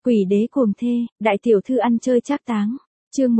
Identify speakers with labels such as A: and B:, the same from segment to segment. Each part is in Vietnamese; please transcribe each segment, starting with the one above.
A: Quỷ đế cuồng thê, đại tiểu thư ăn chơi trác táng. Chương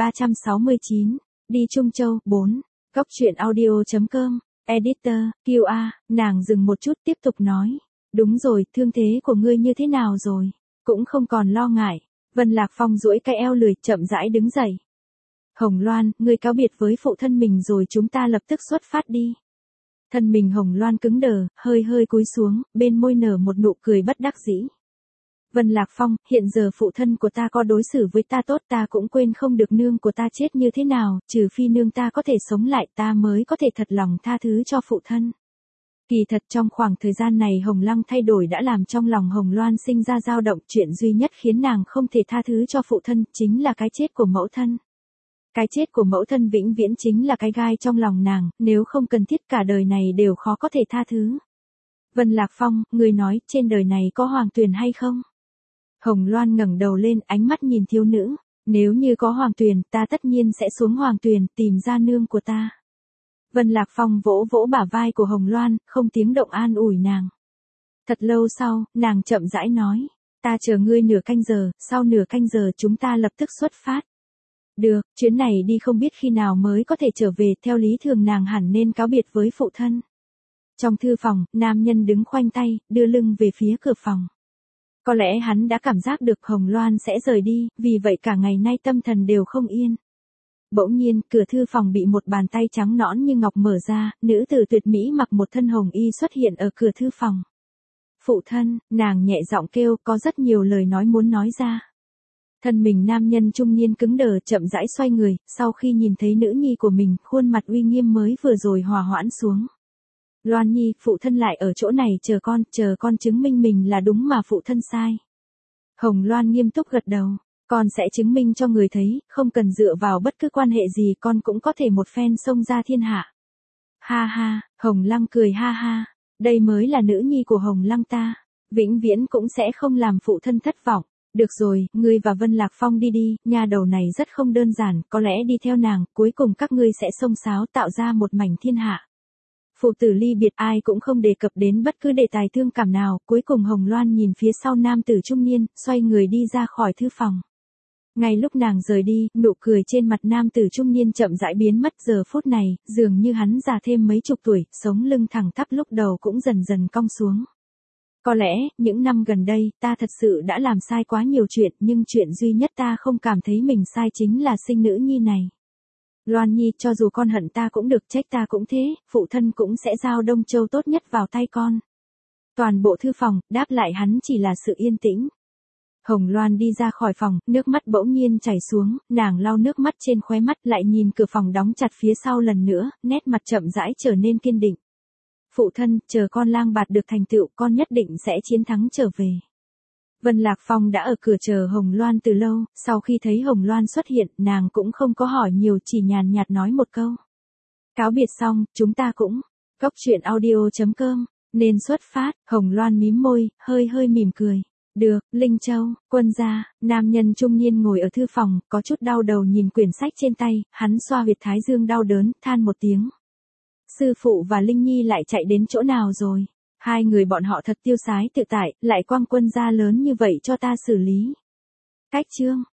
A: 1369, đi Trung Châu 4. Góc truyện audio.com. Editor, QA, nàng dừng một chút tiếp tục nói. Đúng rồi, thương thế của ngươi như thế nào rồi? Cũng không còn lo ngại. Vân Lạc Phong duỗi cái eo lười, chậm rãi đứng dậy. Hồng Loan, ngươi cáo biệt với phụ thân mình rồi chúng ta lập tức xuất phát đi. Thân mình Hồng Loan cứng đờ, hơi hơi cúi xuống, bên môi nở một nụ cười bất đắc dĩ. Vân Lạc Phong, hiện giờ phụ thân của ta có đối xử với ta tốt, ta cũng quên không được nương của ta chết như thế nào, trừ phi nương ta có thể sống lại ta mới có thể thật lòng tha thứ cho phụ thân. Kỳ thật trong khoảng thời gian này Hồng Lăng thay đổi đã làm trong lòng Hồng Loan sinh ra dao động, chuyện duy nhất khiến nàng không thể tha thứ cho phụ thân chính là cái chết của mẫu thân. Cái chết của mẫu thân vĩnh viễn chính là cái gai trong lòng nàng, nếu không cần thiết cả đời này đều khó có thể tha thứ. Vân Lạc Phong, người nói trên đời này có Hoàng Tuyền hay không? Hồng Loan ngẩng đầu lên, ánh mắt nhìn thiếu nữ, nếu như có Hoàng Tuyền, ta tất nhiên sẽ xuống Hoàng Tuyền tìm ra nương của ta. Vân Lạc Phong vỗ vỗ bả vai của Hồng Loan, không tiếng động an ủi nàng. Thật lâu sau, nàng chậm rãi nói, ta chờ ngươi nửa canh giờ, sau nửa canh giờ chúng ta lập tức xuất phát. Được, chuyến này đi không biết khi nào mới có thể trở về, theo lý thường nàng hẳn nên cáo biệt với phụ thân. Trong thư phòng, nam nhân đứng khoanh tay, đưa lưng về phía cửa phòng. Có lẽ hắn đã cảm giác được Hồng Loan sẽ rời đi, vì vậy cả ngày nay tâm thần đều không yên. Bỗng nhiên, cửa thư phòng bị một bàn tay trắng nõn như ngọc mở ra, nữ tử tuyệt mỹ mặc một thân hồng y xuất hiện ở cửa thư phòng. Phụ thân, nàng nhẹ giọng kêu, có rất nhiều lời nói muốn nói ra. Thân mình nam nhân trung niên cứng đờ, chậm rãi xoay người, sau khi nhìn thấy nữ nhi của mình, khuôn mặt uy nghiêm mới vừa rồi hòa hoãn xuống. Loan Nhi, phụ thân lại ở chỗ này chờ con chứng minh mình là đúng mà phụ thân sai. Hồng Loan nghiêm túc gật đầu, con sẽ chứng minh cho người thấy, không cần dựa vào bất cứ quan hệ gì con cũng có thể một phen xông ra thiên hạ. Ha ha, Hồng Lăng cười ha ha, đây mới là nữ nhi của Hồng Lăng ta, vĩnh viễn cũng sẽ không làm phụ thân thất vọng. Được rồi, ngươi và Vân Lạc Phong đi đi, nha đầu này rất không đơn giản, có lẽ đi theo nàng, cuối cùng các ngươi sẽ xông xáo tạo ra một mảnh thiên hạ. Phụ tử ly biệt ai cũng không đề cập đến bất cứ đề tài thương cảm nào, cuối cùng Hồng Loan nhìn phía sau nam tử trung niên, xoay người đi ra khỏi thư phòng. Ngay lúc nàng rời đi, nụ cười trên mặt nam tử trung niên chậm rãi biến mất, giờ phút này, dường như hắn già thêm mấy chục tuổi, sống lưng thẳng tắp lúc đầu cũng dần dần cong xuống. Có lẽ, những năm gần đây, ta thật sự đã làm sai quá nhiều chuyện, nhưng chuyện duy nhất ta không cảm thấy mình sai chính là sinh nữ nhi này. Loan Nhi, cho dù con hận ta cũng được, trách ta cũng thế, phụ thân cũng sẽ giao Đông Châu tốt nhất vào tay con. Toàn bộ thư phòng, đáp lại hắn chỉ là sự yên tĩnh. Hồng Loan đi ra khỏi phòng, nước mắt bỗng nhiên chảy xuống, nàng lau nước mắt trên khóe mắt, lại nhìn cửa phòng đóng chặt phía sau lần nữa, nét mặt chậm rãi trở nên kiên định. Phụ thân, chờ con lang bạt được thành tựu, con nhất định sẽ chiến thắng trở về. Vân Lạc Phong đã ở cửa chờ Hồng Loan từ lâu, sau khi thấy Hồng Loan xuất hiện, nàng cũng không có hỏi nhiều, chỉ nhàn nhạt nói một câu. Cáo biệt xong, chúng ta cũng, góc truyện audio.com, nên xuất phát. Hồng Loan mím môi, hơi hơi mỉm cười. Được, Linh Châu, quân gia, nam nhân trung niên ngồi ở thư phòng, có chút đau đầu nhìn quyển sách trên tay, hắn xoa huyệt thái dương đau đớn, than một tiếng. Sư phụ và Linh Nhi lại chạy đến chỗ nào rồi? Hai người bọn họ thật tiêu sái tự tại, lại quăng quân gia lớn như vậy cho ta xử lý. Cách chương.